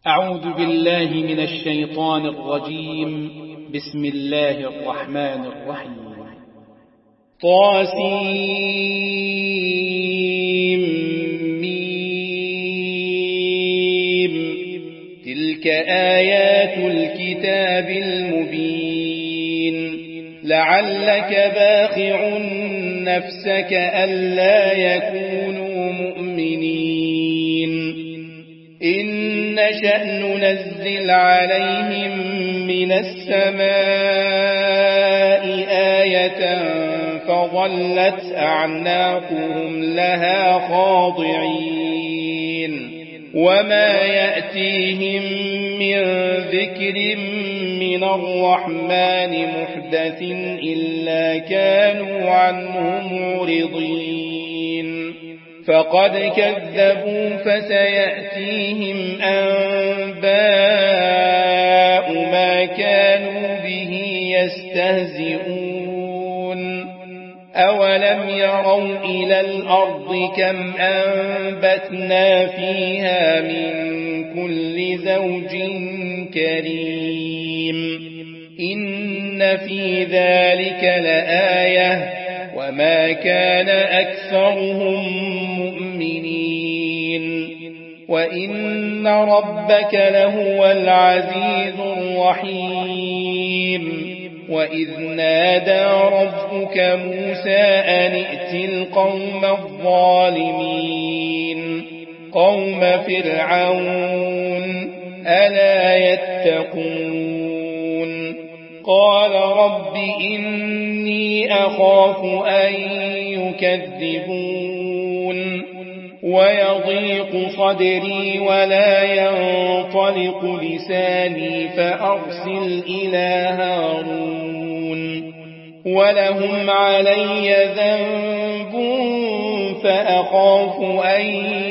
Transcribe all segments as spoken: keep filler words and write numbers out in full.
أعوذ بالله من الشيطان الرجيم. بسم الله الرحمن الرحيم. طاسيم ميم. تلك آيات الكتاب المبين. لعلك باخع نفسك ألا يكونوا مؤمنين إن نشأ ننزل عليهم من السماء آية فظلت أعناقهم لها خاضعين وما يأتيهم من ذكر من الرحمن محدث إلا كانوا عنه معرضين فقد كذبوا فسيأتيهم أنباء ما كانوا به يستهزئون أولم يروا إلى الأرض كم أنبتنا فيها من كل زوج كريم إن في ذلك لآية وما كان أكثرهم مؤمنين وإن ربك لهو العزيز الرحيم وإذ نادى ربك موسى أن ائت القوم الظالمين قوم فرعون ألا يتقون قال رب إني أخاف أن يكذبون ويضيق صدري ولا ينطلق لساني فأرسل إلى هارون ولهم علي ذنب فأخاف أن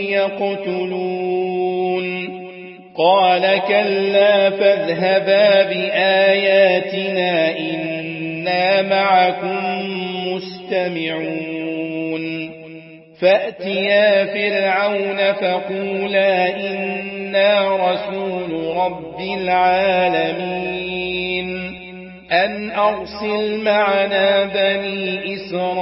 يقتلون قال كلا فاذهبا بآياتنا إنا معكم مستمعون فأتيا فرعون فقولا إنا رسول رب العالمين أن أرسل معنا بني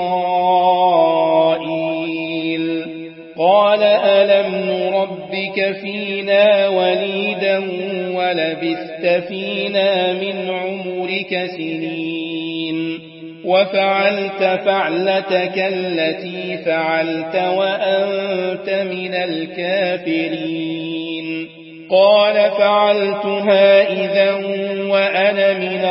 إسرائيل قال ألم نربك فينا وليدا ولبثت فينا من عمرك سنين وفعلت فعلتك التي فعلت وأنت من الكافرين قال فعلتها إذا وأنا من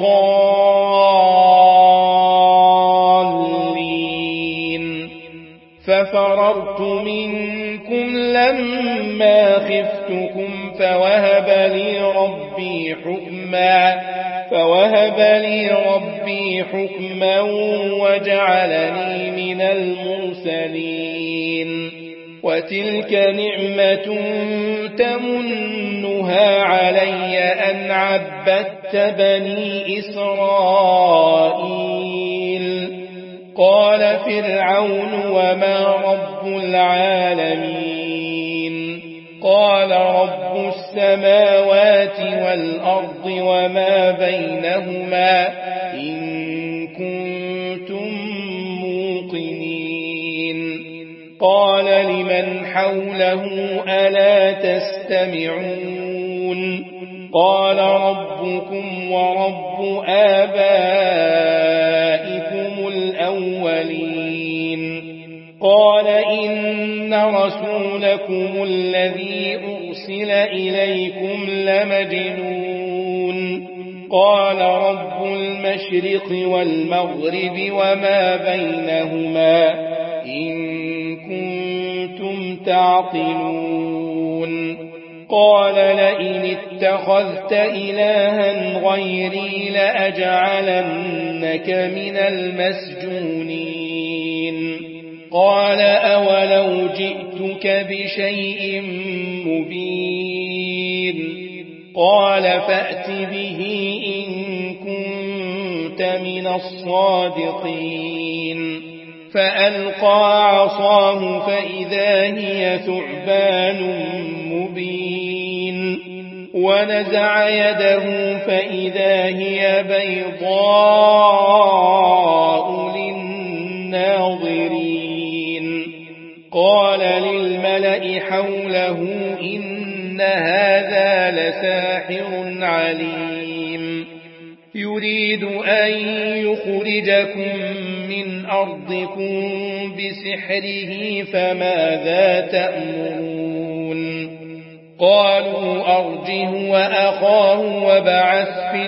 الضالين ففررت منكم لما خفتكم فوهب لي ربي حكما فوهب لي ربي حكما وجعلني من المرسلين وتلك نعمة تمنها علي أن عبدت بني إسرائيل قال فرعون وما رب العالمين قال رب السماوات والأرض وما بينهما إن كنتم موقنين قال لمن حوله ألا تستمعون قال ربكم ورب آبائكم الأولين قال إن رسولكم الذي أرسل إليكم لمجنون قال رب المشرق والمغرب وما بينهما إن كنتم تعقلون قال لئن اتخذت إلها غيري لأجعلنك من المسجونين قال أولو جئتك بشيء مبين قال فأت به إن كنت من الصادقين فألقى عصاه فإذا هي ثعبان مبين ونزع يده فإذا هي بيضاء للناظرين قال للملأ حوله إن هذا لساحر عليم يريد أن يخرجكم من أرضكم بسحره فماذا تأمرون قالوا أرجه وأخاه وابعث في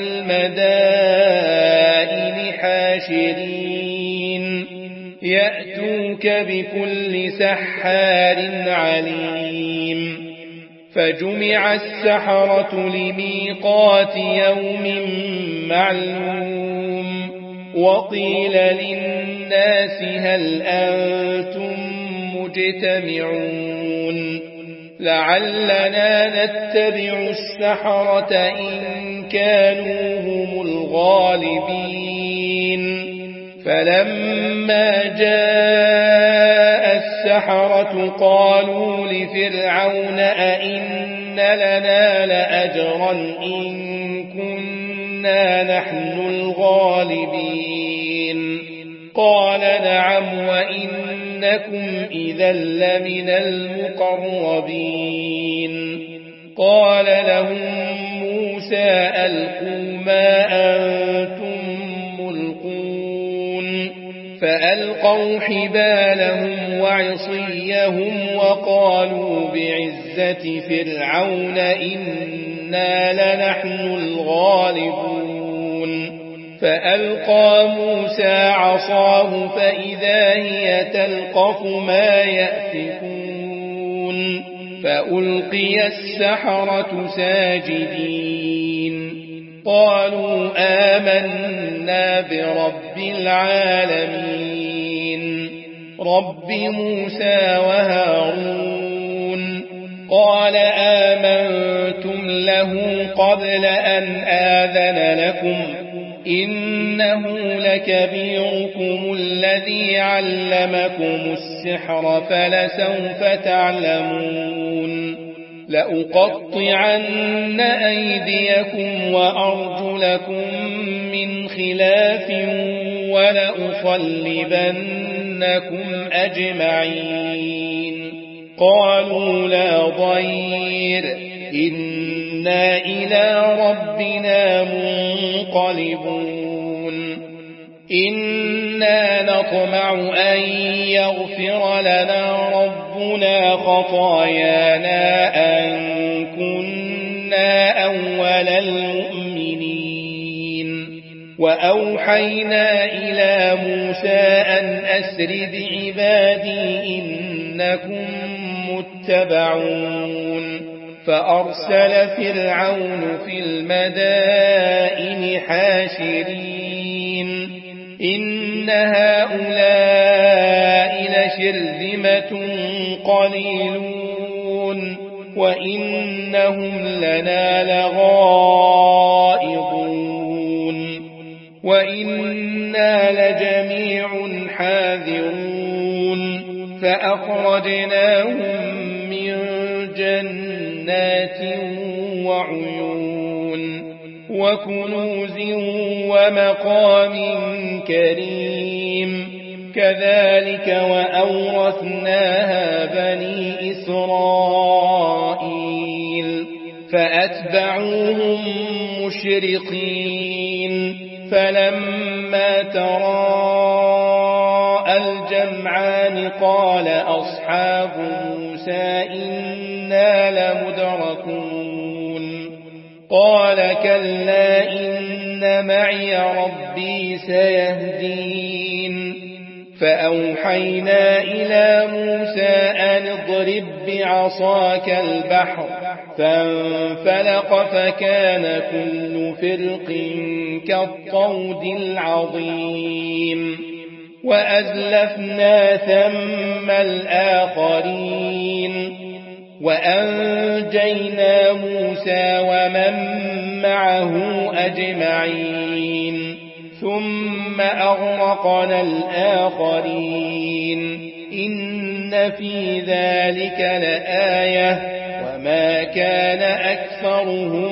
المدائن حاشرين يأتوك بكل سحار عليم فجمع السحرة لميقات يوم معلوم وقيل للناس هل أنتم مجتمعون لعلنا نتبع السحرة إن كانوا هم الغالبين فلما جاء السحرة قالوا لفرعون أئن لنا لأجرا إن كنا نحن الغالبين قال نعم وإنكم إذا لمن المقربين قال لهم موسى ألقوا ما أنتم ملقون فألقوا حبالهم وعصيهم وقالوا بعزة فرعون إنا لنحن الغالبون فألقى موسى عصاه فإذا هي تلقف ما يأفكون فألقي السحرة ساجدين قالوا آمنا برب العالمين رب موسى وهارون قال آمنتم له قبل أن آذن لكم إنه لكبيركم الذي علمكم السحر فلسوف تعلمون لأقطعن أيديكم وأرجلكم من خلاف ولأصلبنكم أجمعين قالوا لا ضير إنا إلى ربنا منقلبون إنا نطمع أن يغفر لنا ربنا خطايانا أن كنا أول المؤمنين وأوحينا إلى موسى أن أسر بعبادي إنكم متبعون فأرسل فرعون في المدائن حاشرين إن هؤلاء لشرذمة قليلون وإنهم لنا لغائظون وإنا لجميع حاذرون فأخرجناهم من جنات وعيون وكنوز ومقام كريم كذلك وأورثناها بني إسرائيل فأتبعوهم مشرقين فلما تراءى الجمعان قال أصحاب موسى إنا لمدركون قال كلا إن معي ربي سيهدين فأوحينا إلى موسى أن اضرب بعصاك البحر فانفلق فكان كل فرق كالطود العظيم وأزلفنا ثم الآخرين وأنجينا موسى ومن معه أجمعين ثم أغرقنا الآخرين إن في ذلك لآية وما كان أكثرهم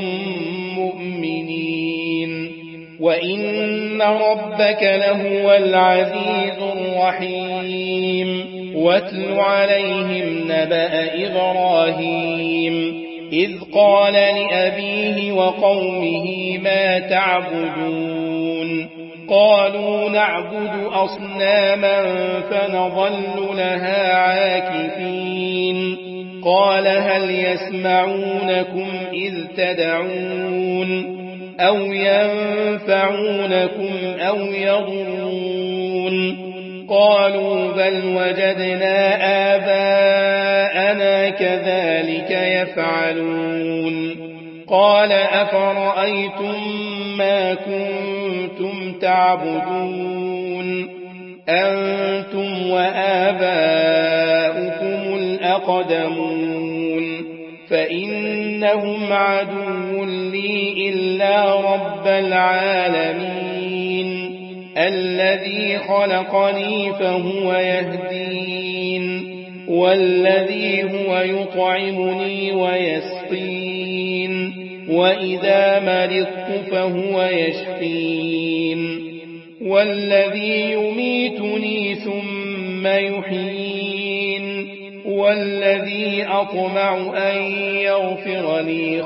مؤمنين وإن ربك لهو العزيز الرحيم واتل عليهم نبأ إبراهيم إذ قال لأبيه وقومه ما تعبدون قالوا نعبد أصناما فنظل لها عاكفين قال هل يسمعونكم إذ تدعون أو ينفعونكم أو يضرون قالوا بل وجدنا آباءنا كذلك يفعلون قال أفرأيتم ما كنتم تعبدون أنتم وآباؤكم الأقدمون فإنهم عدو لي إلا رب العالمين الذي خلقني فهو يهدين والذي هو يطعمني ويسقين وإذا مرضت فهو يشفين والذي يميتني ثم يحيين والذي أطمع أن يغفر لي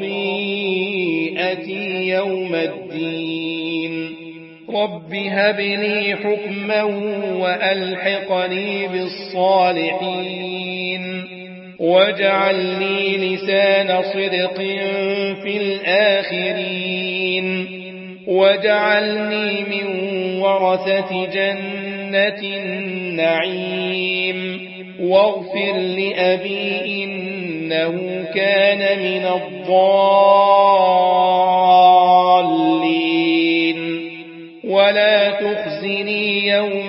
خطيئتي يوم الدين رب هب لي حكما وألحقني بالصالحين واجعل لي لسان صدق في الآخرين واجعلني من ورثة جنة النعيم واغفر لأبي إنه كان من الضالين ولا تخزني يوم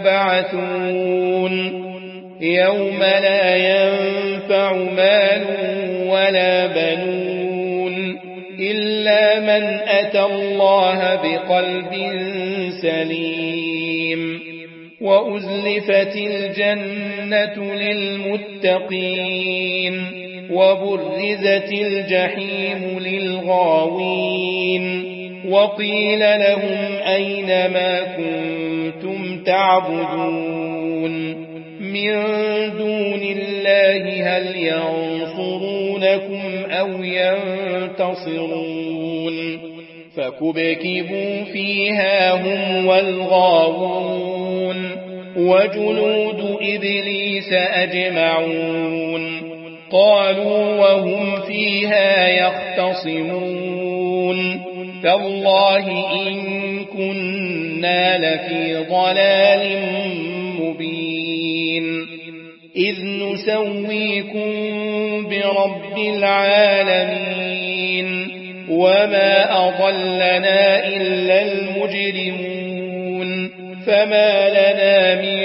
يبعثون يوم لا ينفع مال ولا بنون إلا من أتى الله بقلب سليم وأزلفت الجنة للمتقين وبرزت الجحيم للغاوين وقيل لهم أين ما كنتم تعبدون من دون الله هل ينصرونكم أو ينتصرون فكبكبوا فيها هم والغاوون وجنود إبليس أجمعون قالوا وهم فيها يختصمون تالله إن كنا لفي ضلال مبين إذ نسويكم برب العالمين وما أضلنا إلا المجرمون فما لنا من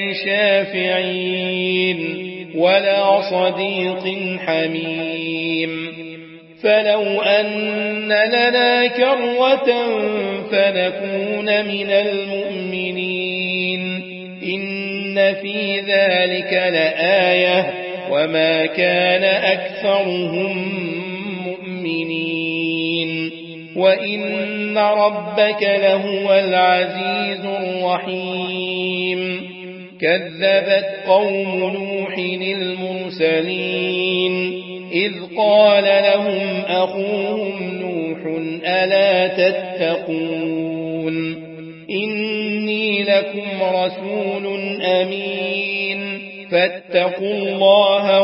شافعين ولا صديق حميم فلو أن لنا كرة فنكون من المؤمنين إن في ذلك لآية وما كان أكثرهم مؤمنين وإن ربك لهو العزيز الرحيم كذبت قوم نوح المرسلين إذ قال لهم أخوهم نوح ألا تتقون إني لكم رسول أمين فاتقوا الله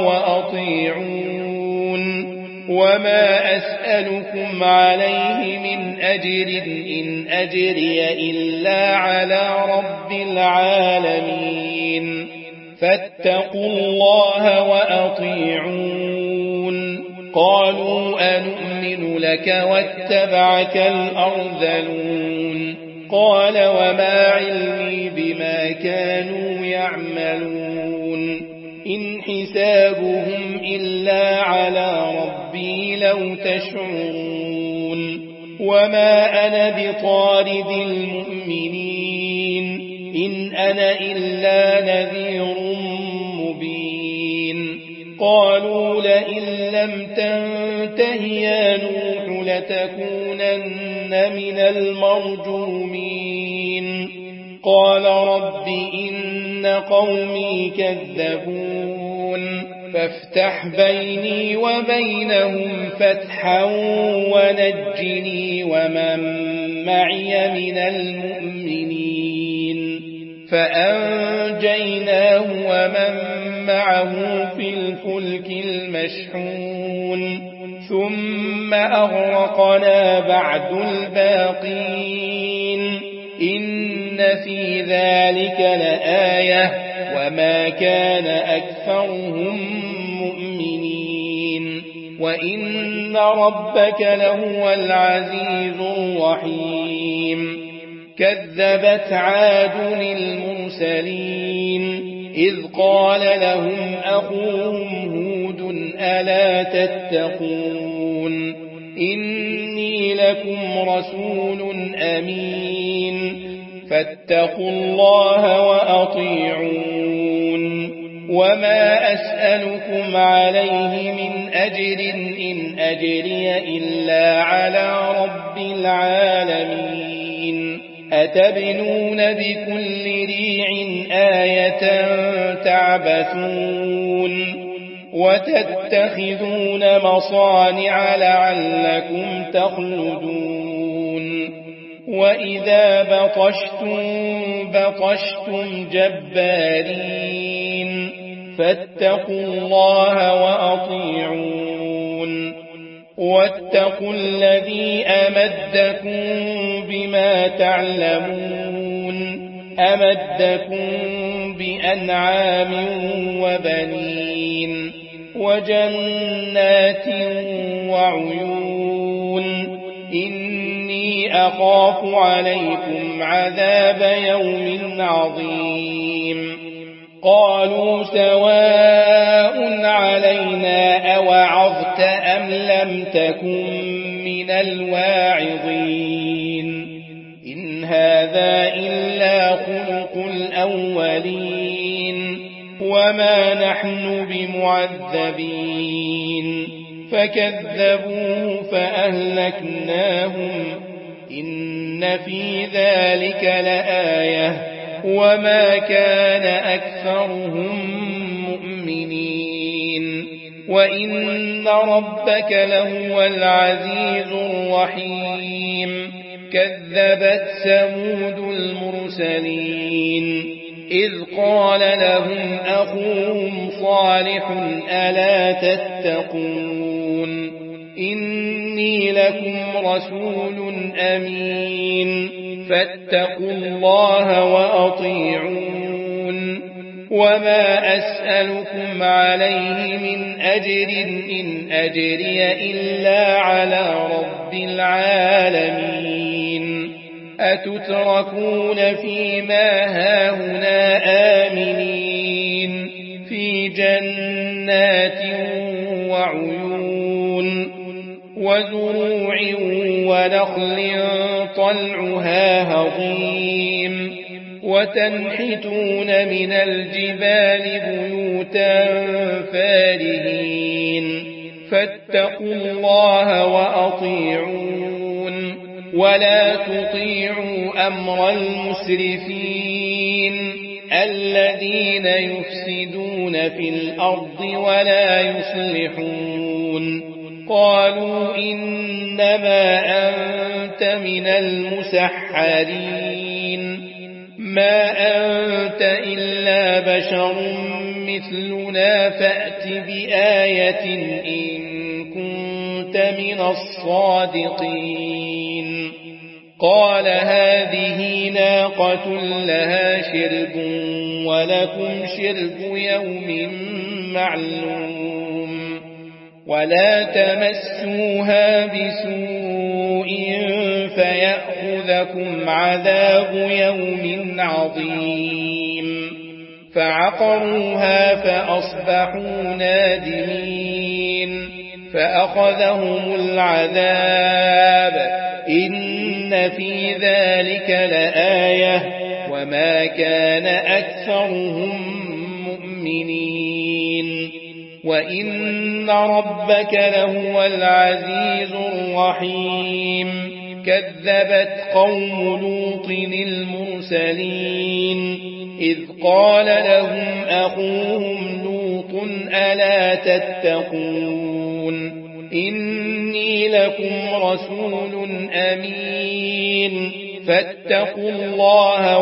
وأطيعون وما أسألكم عليه من أجر إن أجري إلا على رب العالمين فاتقوا الله وأطيعون قالوا أنؤمن لك واتبعك الأرذلون قال وما علمي بما كانوا يعملون إن حسابهم إلا على ربي لو تشعرون وما أنا بطارد المؤمنين إن أنا إلا نذير مبين قالوا لئن لم تنته يا نوح لتكونن من المرجومين قال رب إن قومي كذبون فافتح بيني وبينهم فتحا ونجني ومن معي من المؤمنين فأنجيناه ومن معه في الفلك المشحون ثم أغرقنا بعد الباقين إن في ذلك لآية وما كان أكثرهم مؤمنين وإن ربك لهو العزيز الرحيم كذبت عاد المرسلين إذ قال لهم أخوهم هود ألا تتقون إني لكم رسول أمين فاتقوا الله وأطيعون وما أسألكم عليه من أجر إن أجري إلا على رب العالمين أتبنون بكل ريع آية تعبثون وتتخذون مصانع لعلكم تخلدون وإذا بطشتم بطشتم جبارين فاتقوا الله وأطيعون واتقوا الذي أمدكم بما تعلمون أمدكم بأنعام وبنين وجنات وعيون إني أخاف عليكم عذاب يوم عظيم قالوا سواء علينا أوعظت أم لم تكن من الواعظين إن هذا إلا خلق الأولين وما نحن بمعذبين فكذبوه فأهلكناهم إن في ذلك لآية وما كان أكثرهم مؤمنين وإن ربك لهو العزيز الرحيم كذبت ثمود المرسلين إذ قال لهم أخوهم صالح ألا تتقون إني لكم رسول أمين فاتقوا الله وأطيعون وما أسألكم عليه من أجر إن أجري إلا على رب العالمين أتتركون فيما هاهنا آمنين في جنات وعيون وزروع ونخل طلعها هضيم وتنحتون من الجبال بيوتا فارهين فاتقوا الله وأطيعون ولا تطيعوا أمر المسرفين الذين يفسدون في الأرض ولا يصلحون قالوا إنما أنت من المسحرين ما أنت إلا بشر مثلنا فأت بآية إن كنت من الصادقين قال هذه ناقة لها شرب ولكم شرب يوم معلوم ولا تمسوها بسوء فيأخذكم عذاب يوم عظيم فعقروها فأصبحوا نادمين فأخذهم العذاب إن في ذلك لآية وما كان أكثرهم مؤمنين وإن ربك لهو العزيز الرحيم كذبت قوم لوط المرسلين إذ قال لهم أخوهم لوط ألا تتقون إني لكم رسول أمين فاتقوا الله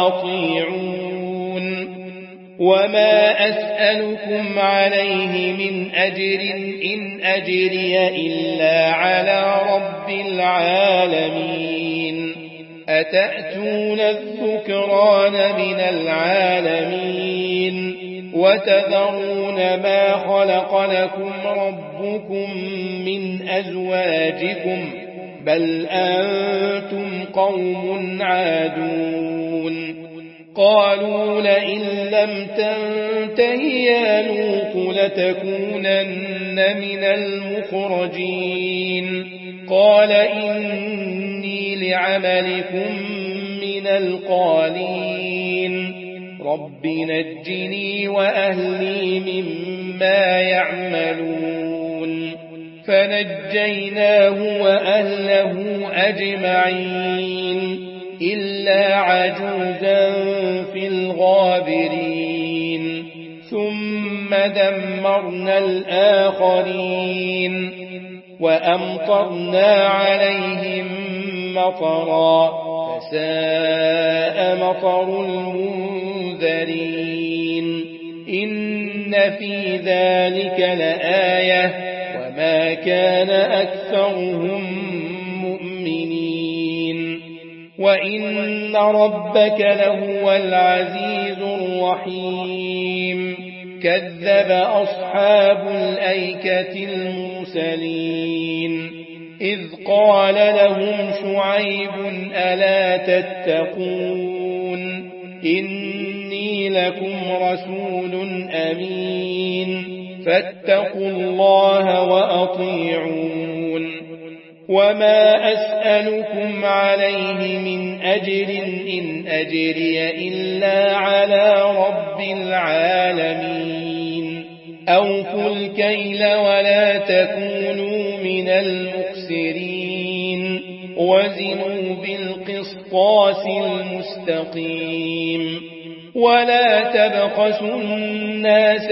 وأطيعون وما أسألكم عليه من أجر إن أجري إلا على رب العالمين أتأتون الذكران من العالمين وتذرون ما خلق لكم ربكم من أزواجكم بل أنتم قوم عادون قالوا لئن لم تنته يا لوط لتكونن من المخرجين قال إني لعملكم من القالين رب نجني وأهلي مما يعملون فنجيناه وأهله أجمعين إلا عجوزا في الغابرين ثم دمرنا الآخرين وأمطرنا عليهم مطرا فساء مطر المنذرين إن في ذلك لآية وما كان أكثرهم مؤمنين وإن ربك لهو العزيز الرحيم كذب أصحاب الأيكة المرسلين إذ قال لهم شعيب ألا تتقون إني لكم رسول أمين فاتقوا الله وأطيعون وما أسألكم عليه من أجر إن أجري إلا على رب العالمين أوفوا الكيل ولا تكونوا من المخسرين وزنوا بالقسطاس المستقيم ولا تبخسوا الناس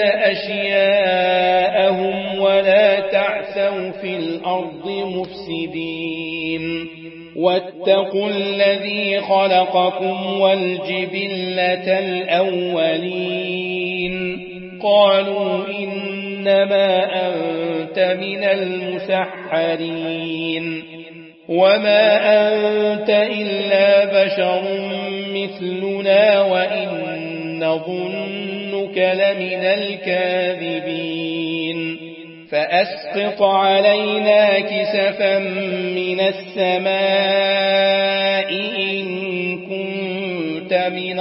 أشياءهم ولا تعثوا في الأرض مفسدين واتقوا الذي خلقكم والجبلة الأولين قالوا إنما أنت من المسحرين وما أنت إلا بشر مثلنا وإن نظنك لمن الكاذبين فأسقط علينا كسفا من السماء إن كنت من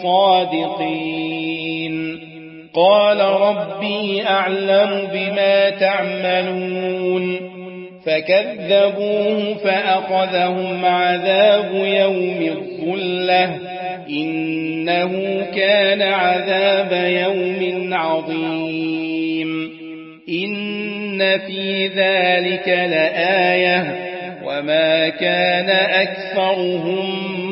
الصادقين قال ربي أعلم بما تعملون فكذبوه فأخذهم عذاب يوم الظلة إنه كان عذاب يوم عظيم إن في ذلك لآية وما كان أكثرهم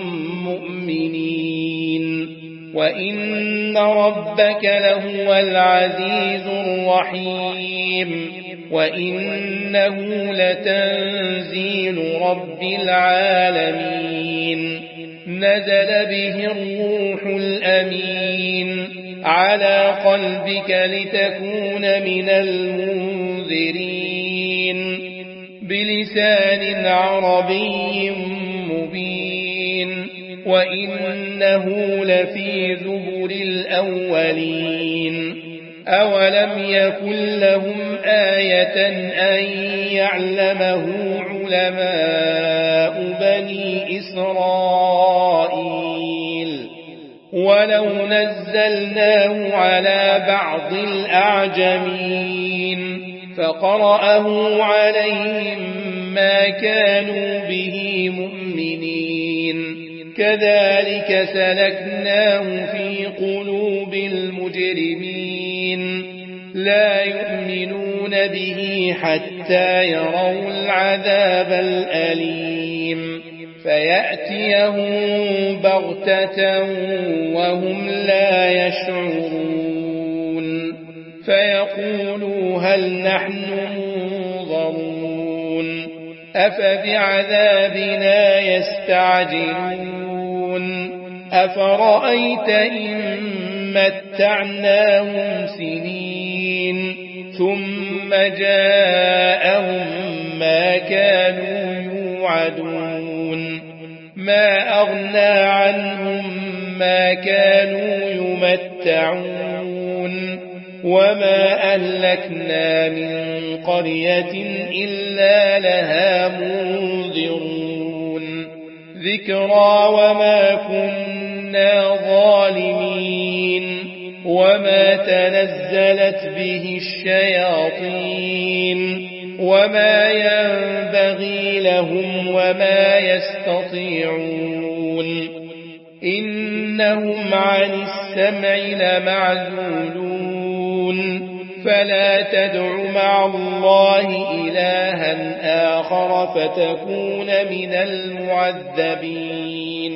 مؤمنين وإن ربك لهو العزيز الرحيم وإنه لتنزيل رب العالمين نزل به الروح الأمين على قلبك لتكون من المنذرين بلسان عربي مبين وإنه لفي زبر الأولين أولم يكن لهم آية أن يعلمه علماء بني إسرائيل ولو نزلناه على بعض الأعجمين فقرأه عليهم ما كانوا به مؤمنين كذلك سلكناه في قلوب المجرمين لا يؤمنون يؤمنون به حتى يروا العذاب الأليم فيأتيهم بغتة وهم لا يشعرون فيقولوا هل نحن منظرون أفبعذابنا يستعجلون أفرأيت إن متعناهم سنين ثم جاءهم ما كانوا يوعدون ما أغنى عنهم ما كانوا يمتعون وما أهلكنا من قرية إلا لها منذرون ذكرى وما كنا ظالمين وما تنزلت به الشياطين وما ينبغي لهم وما يستطيعون إنهم عن السمع لمعزولون فلا تدع مع الله إلها آخر فتكون من المعذبين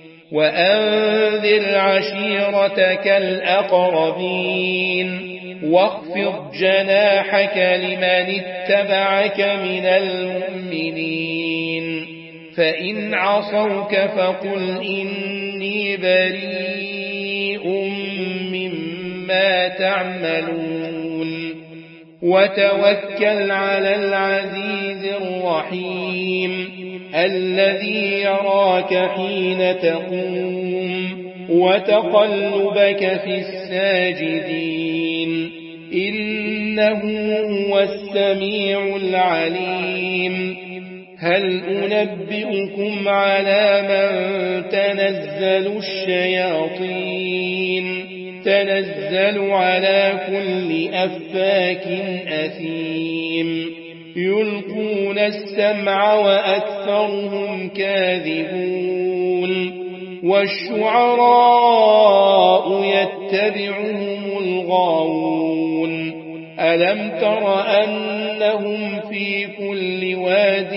وأنذر عشيرتك الأقربين واخفض جناحك لمن اتبعك من المؤمنين فإن عصوك فقل إني بريء مما تعملون وتوكل على العزيز الرحيم الذي يراك حين تقوم وتقلبك في الساجدين إنه هو السميع العليم هل أنبئكم على من تنزل الشياطين تنزل على كل أفاك أثيم يلقون السمع وأكثرهم كاذبون والشعراء يتبعهم الغاوون ألم تر أنهم في كل واد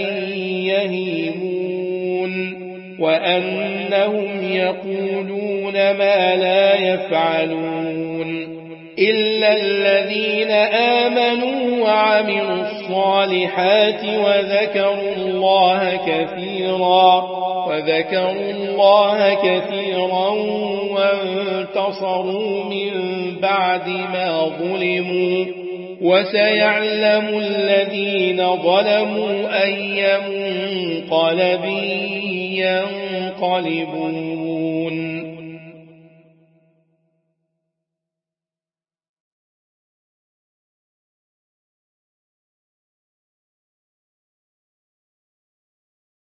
يهيمون وأنهم يقولون ما لا يفعلون إلا الذين آمنوا وعملوا الصالحات وذكروا الله كثيرا وذكروا الله كثيرا وانتصروا من بعد ما ظلموا وسيعلم الذين ظلموا أي منقلب ينقلبون